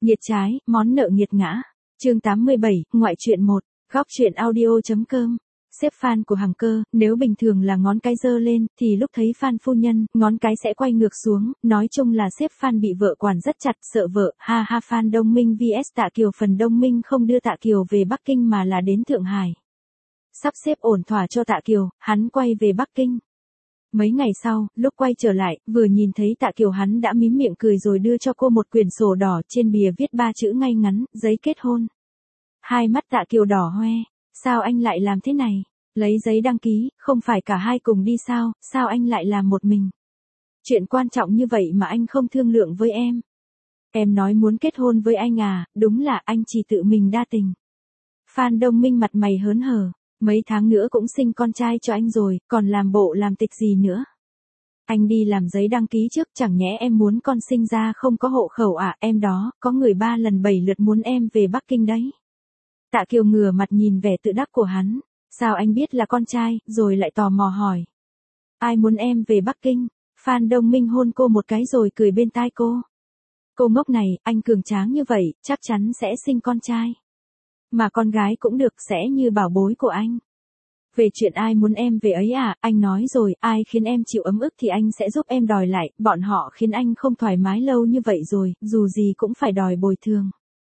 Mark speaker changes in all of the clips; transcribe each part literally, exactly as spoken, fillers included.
Speaker 1: Nghiệt trái, món nợ nghiệt ngã. Chương tám mươi bảy, ngoại truyện một, góc truyện audio.com. Xếp fan của Hằng Cơ, nếu bình thường là ngón cái giơ lên, thì lúc thấy fan phu nhân, ngón cái sẽ quay ngược xuống, nói chung là xếp fan bị vợ quản rất chặt, sợ vợ, ha ha. Fan Đông Minh vs Tạ Kiều. Phần Đông Minh không đưa Tạ Kiều về Bắc Kinh mà là đến Thượng Hải. Sắp xếp ổn thỏa cho Tạ Kiều, hắn quay về Bắc Kinh. Mấy ngày sau, lúc quay trở lại, vừa nhìn thấy Tạ Kiều hắn đã mím miệng cười rồi đưa cho cô một quyển sổ đỏ, trên bìa viết ba chữ ngay ngắn, giấy kết hôn. Hai mắt Tạ Kiều đỏ hoe, sao anh lại làm thế này? Lấy giấy đăng ký, không phải cả hai cùng đi sao, sao anh lại làm một mình? Chuyện quan trọng như vậy mà anh không thương lượng với em. Em nói muốn kết hôn với anh à, đúng là anh chỉ tự mình đa tình. Phan Đông Minh mặt mày hớn hở. Mấy tháng nữa cũng sinh con trai cho anh rồi, còn làm bộ làm tịch gì nữa. Anh đi làm giấy đăng ký trước, chẳng nhẽ em muốn con sinh ra không có hộ khẩu à? Em đó, có người ba lần bảy lượt muốn em về Bắc Kinh đấy. Tạ Kiều ngửa mặt nhìn vẻ tự đắc của hắn. Sao anh biết là con trai, rồi lại tò mò hỏi. Ai muốn em về Bắc Kinh? Phan Đông Minh hôn cô một cái rồi cười bên tai cô. Cô ngốc này, anh cường tráng như vậy, chắc chắn sẽ sinh con trai. Mà con gái cũng được, sẽ như bảo bối của anh. Về chuyện ai muốn em về ấy à, anh nói rồi, ai khiến em chịu ấm ức thì anh sẽ giúp em đòi lại, bọn họ khiến anh không thoải mái lâu như vậy rồi, dù gì cũng phải đòi bồi thường.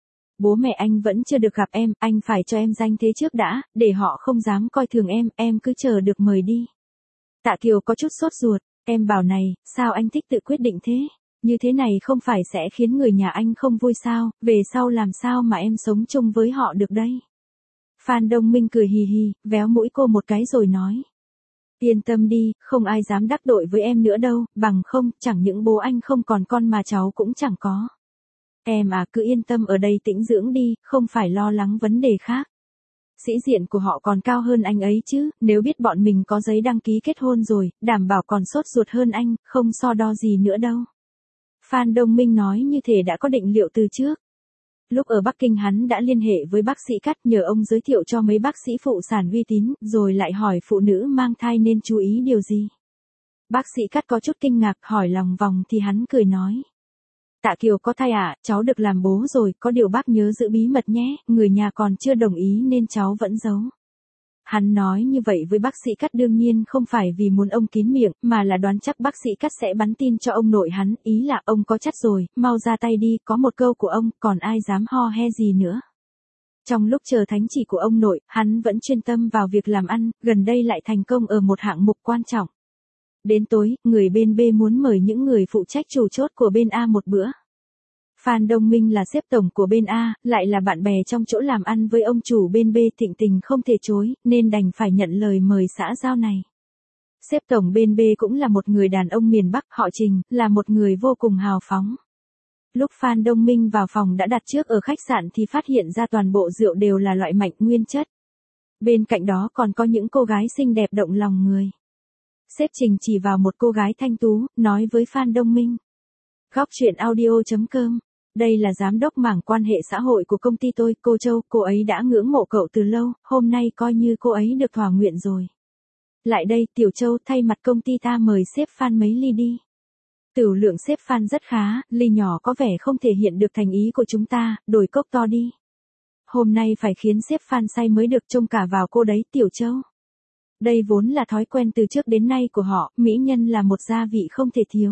Speaker 1: Bố mẹ anh vẫn chưa được gặp em, anh phải cho em danh thế trước đã, để họ không dám coi thường em, em cứ chờ được mời đi. Tạ Kiều có chút sốt ruột, em bảo này, sao anh thích tự quyết định thế? Như thế này không phải sẽ khiến người nhà anh không vui sao, về sau làm sao mà em sống chung với họ được đây? Phan Đông Minh cười hì hì, véo mũi cô một cái rồi nói. Yên tâm đi, không ai dám đắc tội với em nữa đâu, bằng không, chẳng những bố anh không còn con mà cháu cũng chẳng có. Em à, cứ yên tâm ở đây tĩnh dưỡng đi, không phải lo lắng vấn đề khác. Sĩ diện của họ còn cao hơn anh ấy chứ, nếu biết bọn mình có giấy đăng ký kết hôn rồi, đảm bảo còn sốt ruột hơn anh, không so đo gì nữa đâu. Phan Đông Minh nói như thể đã có định liệu từ trước. Lúc ở Bắc Kinh hắn đã liên hệ với bác sĩ Cát, nhờ ông giới thiệu cho mấy bác sĩ phụ sản uy tín, rồi lại hỏi phụ nữ mang thai nên chú ý điều gì. Bác sĩ Cát có chút kinh ngạc, hỏi lòng vòng thì hắn cười nói. Tạ Kiều có thai à, cháu được làm bố rồi, có điều bác nhớ giữ bí mật nhé, người nhà còn chưa đồng ý nên cháu vẫn giấu. Hắn nói như vậy với bác sĩ Cát đương nhiên không phải vì muốn ông kín miệng, mà là đoán chắc bác sĩ Cát sẽ bắn tin cho ông nội hắn, ý là ông có chắc rồi, mau ra tay đi, có một câu của ông, còn ai dám ho he gì nữa. Trong lúc chờ thánh chỉ của ông nội, hắn vẫn chuyên tâm vào việc làm ăn, gần đây lại thành công ở một hạng mục quan trọng. Đến tối, người bên B muốn mời những người phụ trách chủ chốt của bên A một bữa. Phan Đông Minh là sếp tổng của bên A, lại là bạn bè trong chỗ làm ăn với ông chủ bên B, thịnh tình không thể chối, nên đành phải nhận lời mời xã giao này. Sếp tổng bên B cũng là một người đàn ông miền Bắc, họ Trình, là một người vô cùng hào phóng. Lúc Phan Đông Minh vào phòng đã đặt trước ở khách sạn thì phát hiện ra toàn bộ rượu đều là loại mạnh nguyên chất. Bên cạnh đó còn có những cô gái xinh đẹp động lòng người. Sếp Trình chỉ vào một cô gái thanh tú, nói với Phan Đông Minh. Góc truyện audio.com. Đây là giám đốc mảng quan hệ xã hội của công ty tôi, cô Châu, cô ấy đã ngưỡng mộ cậu từ lâu, hôm nay coi như cô ấy được thỏa nguyện rồi. Lại đây, Tiểu Châu, thay mặt công ty ta mời sếp Phan mấy ly đi. Tửu lượng sếp Phan rất khá, ly nhỏ có vẻ không thể hiện được thành ý của chúng ta, đổi cốc to đi. Hôm nay phải khiến sếp Phan say mới được, trông cả vào cô đấy, Tiểu Châu. Đây vốn là thói quen từ trước đến nay của họ, mỹ nhân là một gia vị không thể thiếu.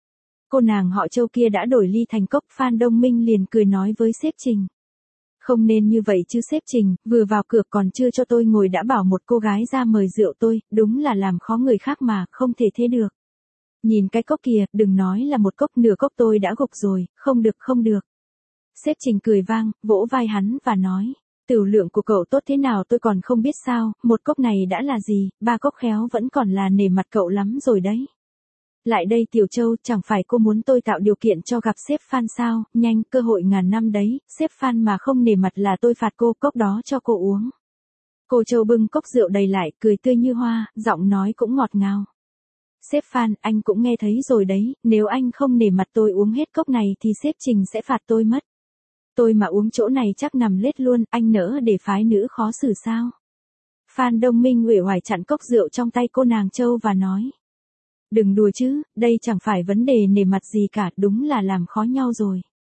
Speaker 1: Cô nàng họ Châu kia đã đổi ly thành cốc, Phan Đông Minh liền cười nói với sếp Trình. Không nên như vậy chứ sếp Trình, vừa vào cửa còn chưa cho tôi ngồi đã bảo một cô gái ra mời rượu tôi, đúng là làm khó người khác mà, không thể thế được. Nhìn cái cốc kìa, đừng nói là một cốc, nửa cốc tôi đã gục rồi, không được không được. Sếp Trình cười vang, vỗ vai hắn và nói. Tửu lượng của cậu tốt thế nào tôi còn không biết sao, một cốc này đã là gì, ba cốc khéo vẫn còn là nể mặt cậu lắm rồi đấy. Lại đây Tiểu Châu, chẳng phải cô muốn tôi tạo điều kiện cho gặp sếp Phan sao, nhanh, cơ hội ngàn năm đấy, sếp Phan mà không nể mặt là tôi phạt cô, cốc đó cho cô uống. Cô Châu bưng cốc rượu đầy lại, cười tươi như hoa, giọng nói cũng ngọt ngào. Sếp Phan, anh cũng nghe thấy rồi đấy, nếu anh không nể mặt tôi uống hết cốc này thì sếp Trình sẽ phạt tôi mất. Tôi mà uống chỗ này chắc nằm lết luôn, anh nỡ để phái nữ khó xử sao? Phan Đông Minh uể oải chặn cốc rượu trong tay cô nàng Châu và nói. Đừng đùa chứ, đây chẳng phải vấn đề nể mặt gì cả, đúng là làm khó nhau rồi.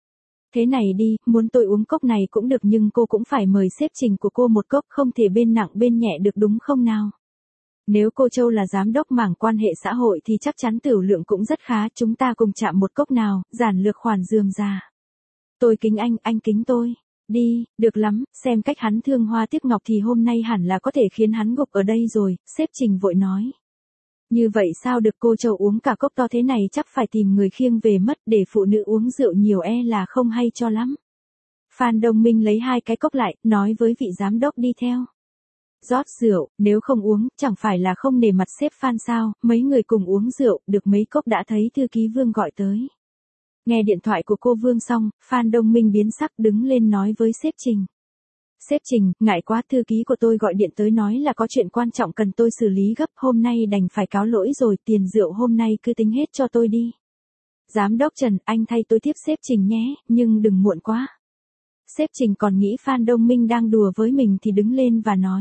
Speaker 1: Thế này đi, muốn tôi uống cốc này cũng được nhưng cô cũng phải mời sếp Trình của cô một cốc, không thể bên nặng bên nhẹ được đúng không nào? Nếu cô Châu là giám đốc mảng quan hệ xã hội thì chắc chắn tửu lượng cũng rất khá, chúng ta cùng chạm một cốc nào, giản lược khoản rườm rà. Tôi kính anh, anh kính tôi. Đi, được lắm, xem cách hắn thương hoa tiếc ngọc thì hôm nay hẳn là có thể khiến hắn gục ở đây rồi, sếp Trình vội nói. Như vậy sao được, cô Châu uống cả cốc to thế này chắc phải tìm người khiêng về mất, để phụ nữ uống rượu nhiều e là không hay cho lắm. Phan Đông Minh lấy hai cái cốc lại, nói với vị giám đốc đi theo. Rót rượu, nếu không uống, chẳng phải là không nể mặt sếp Phan sao, mấy người cùng uống rượu, được mấy cốc đã thấy thư ký Vương gọi tới. Nghe điện thoại của cô Vương xong, Phan Đông Minh biến sắc đứng lên nói với sếp Trình. Sếp Trình, ngại quá, thư ký của tôi gọi điện tới nói là có chuyện quan trọng cần tôi xử lý gấp, hôm nay đành phải cáo lỗi rồi, tiền rượu hôm nay cứ tính hết cho tôi đi. Giám đốc Trần, anh thay tôi tiếp sếp Trình nhé, nhưng đừng muộn quá. Sếp Trình còn nghĩ Phan Đông Minh đang đùa với mình thì đứng lên và nói.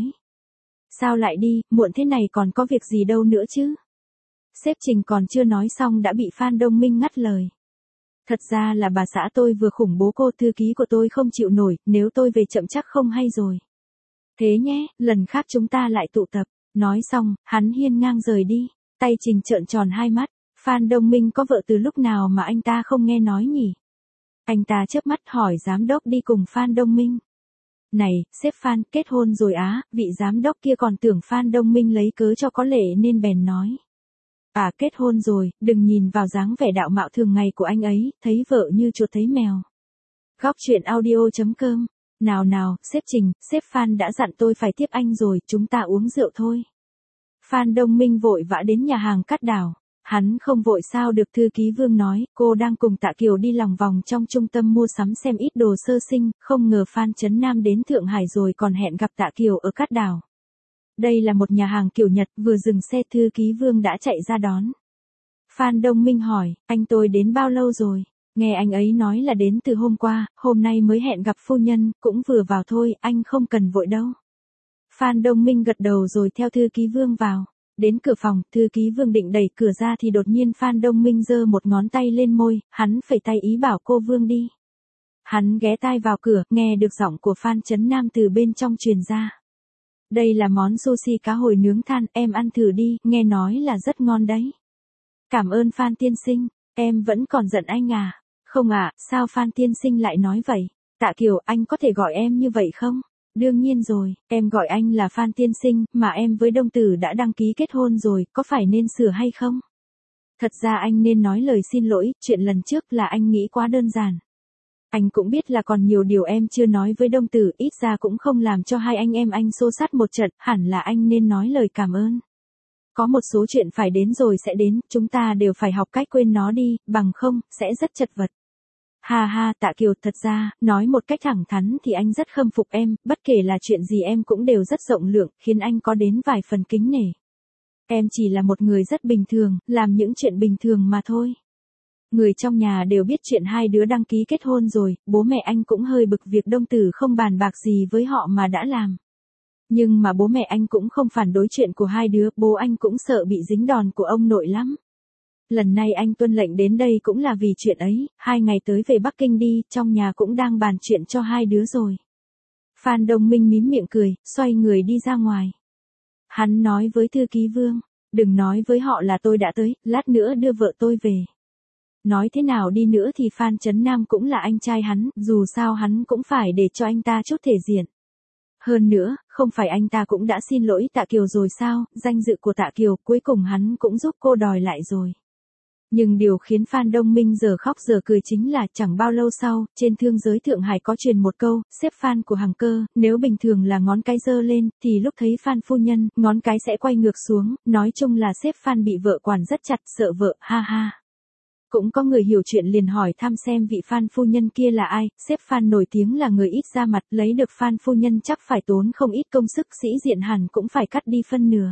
Speaker 1: Sao lại đi, muộn thế này còn có việc gì đâu nữa chứ. Sếp Trình còn chưa nói xong đã bị Phan Đông Minh ngắt lời. Thật ra là bà xã tôi vừa khủng bố cô, thư ký của tôi không chịu nổi, nếu tôi về chậm chắc không hay rồi. Thế nhé, lần khác chúng ta lại tụ tập. Nói xong, hắn hiên ngang rời đi. Tay Trình trợn tròn hai mắt. Phan Đông Minh có vợ từ lúc nào mà anh ta không nghe nói nhỉ? Anh ta chớp mắt hỏi giám đốc đi cùng Phan Đông Minh. Này, sếp Phan, kết hôn rồi á, vị giám đốc kia còn tưởng Phan Đông Minh lấy cớ cho có lệ nên bèn nói. À, kết hôn rồi, đừng nhìn vào dáng vẻ đạo mạo thường ngày của anh ấy, thấy vợ như chuột thấy mèo. Góc truyện audio chấm com. Nào nào, sếp Trình, sếp Phan đã dặn tôi phải tiếp anh rồi, chúng ta uống rượu thôi. Phan Đông Minh vội vã đến nhà hàng Cát Đảo. Hắn không vội sao được, thư ký Vương nói, cô đang cùng Tạ Kiều đi lòng vòng trong trung tâm mua sắm xem ít đồ sơ sinh, không ngờ Phan Chấn Nam đến Thượng Hải rồi còn hẹn gặp Tạ Kiều ở Cát Đảo. Đây là một nhà hàng kiểu Nhật, vừa dừng xe thư ký Vương đã chạy ra đón. Phan Đông Minh hỏi, anh tôi đến bao lâu rồi? Nghe anh ấy nói là đến từ hôm qua, hôm nay mới hẹn gặp phu nhân, cũng vừa vào thôi, anh không cần vội đâu. Phan Đông Minh gật đầu rồi theo thư ký Vương vào. Đến cửa phòng, thư ký Vương định đẩy cửa ra thì đột nhiên Phan Đông Minh giơ một ngón tay lên môi, hắn phẩy tay ý bảo cô Vương đi. Hắn ghé tai vào cửa, nghe được giọng của Phan Chấn Nam từ bên trong truyền ra. Đây là món sushi cá hồi nướng than, em ăn thử đi, nghe nói là rất ngon đấy. Cảm ơn Phan tiên sinh, em vẫn còn giận anh à? Không ạ, à, sao Phan tiên sinh lại nói vậy? Tạ Kiều, anh có thể gọi em như vậy không? Đương nhiên rồi, em gọi anh là Phan tiên sinh, mà em với Đông Tử đã đăng ký kết hôn rồi, có phải nên sửa hay không? Thật ra anh nên nói lời xin lỗi, chuyện lần trước là anh nghĩ quá đơn giản. Anh cũng biết là còn nhiều điều em chưa nói với Đông Tử, ít ra cũng không làm cho hai anh em anh xô xát một trận, hẳn là anh nên nói lời cảm ơn. Có một số chuyện phải đến rồi sẽ đến, chúng ta đều phải học cách quên nó đi, bằng không, sẽ rất chật vật. Ha ha, Tạ Kiều, thật ra, nói một cách thẳng thắn thì anh rất khâm phục em, bất kể là chuyện gì em cũng đều rất rộng lượng, khiến anh có đến vài phần kính nể. Em chỉ là một người rất bình thường, làm những chuyện bình thường mà thôi. Người trong nhà đều biết chuyện hai đứa đăng ký kết hôn rồi, bố mẹ anh cũng hơi bực việc Đông Tử không bàn bạc gì với họ mà đã làm. Nhưng mà bố mẹ anh cũng không phản đối chuyện của hai đứa, bố anh cũng sợ bị dính đòn của ông nội lắm. Lần này anh tuân lệnh đến đây cũng là vì chuyện ấy, hai ngày tới về Bắc Kinh đi, trong nhà cũng đang bàn chuyện cho hai đứa rồi. Phan Đông Minh mím miệng cười, xoay người đi ra ngoài. Hắn nói với thư ký Vương, đừng nói với họ là tôi đã tới, lát nữa đưa vợ tôi về. Nói thế nào đi nữa thì Phan Chấn Nam cũng là anh trai hắn, dù sao hắn cũng phải để cho anh ta chút thể diện. Hơn nữa, không phải anh ta cũng đã xin lỗi Tạ Kiều rồi sao, danh dự của Tạ Kiều cuối cùng hắn cũng giúp cô đòi lại rồi. Nhưng điều khiến Phan Đông Minh giờ khóc giờ cười chính là chẳng bao lâu sau, trên thương giới Thượng Hải có truyền một câu, sếp Phan của Hằng Cơ, nếu bình thường là ngón cái giơ lên, thì lúc thấy Phan phu nhân, ngón cái sẽ quay ngược xuống, nói chung là sếp Phan bị vợ quản rất chặt, sợ vợ, ha ha. Cũng có người hiểu chuyện liền hỏi thăm xem vị Phan phu nhân kia là ai, sếp Phan nổi tiếng là người ít ra mặt, lấy được Phan phu nhân chắc phải tốn không ít công sức, sĩ diện hẳn cũng phải cắt đi phân nửa.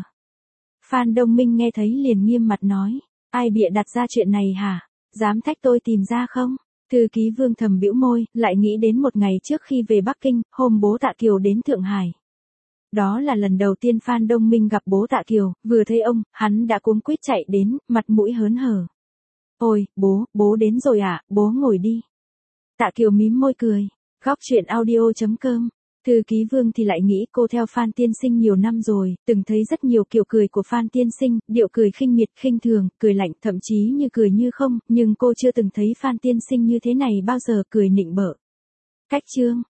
Speaker 1: Phan Đông Minh nghe thấy liền nghiêm mặt nói, ai bịa đặt ra chuyện này hả? Dám thách tôi tìm ra không? Thư ký Vương thầm bĩu môi, lại nghĩ đến một ngày trước khi về Bắc Kinh, hôm bố Tạ Kiều đến Thượng Hải. Đó là lần đầu tiên Phan Đông Minh gặp bố Tạ Kiều, vừa thấy ông, hắn đã cuống quýt chạy đến, mặt mũi hớn hở. Ôi, bố, bố đến rồi à, bố ngồi đi. Tạ Kiều mím môi cười. Góc chuyện audio.com. Thư ký Vương thì lại nghĩ cô theo Phan tiên sinh nhiều năm rồi, từng thấy rất nhiều kiểu cười của Phan tiên sinh, điệu cười khinh miệt, khinh thường, cười lạnh, thậm chí như cười như không, nhưng cô chưa từng thấy Phan tiên sinh như thế này bao giờ, cười nịnh bợ. Khách trương.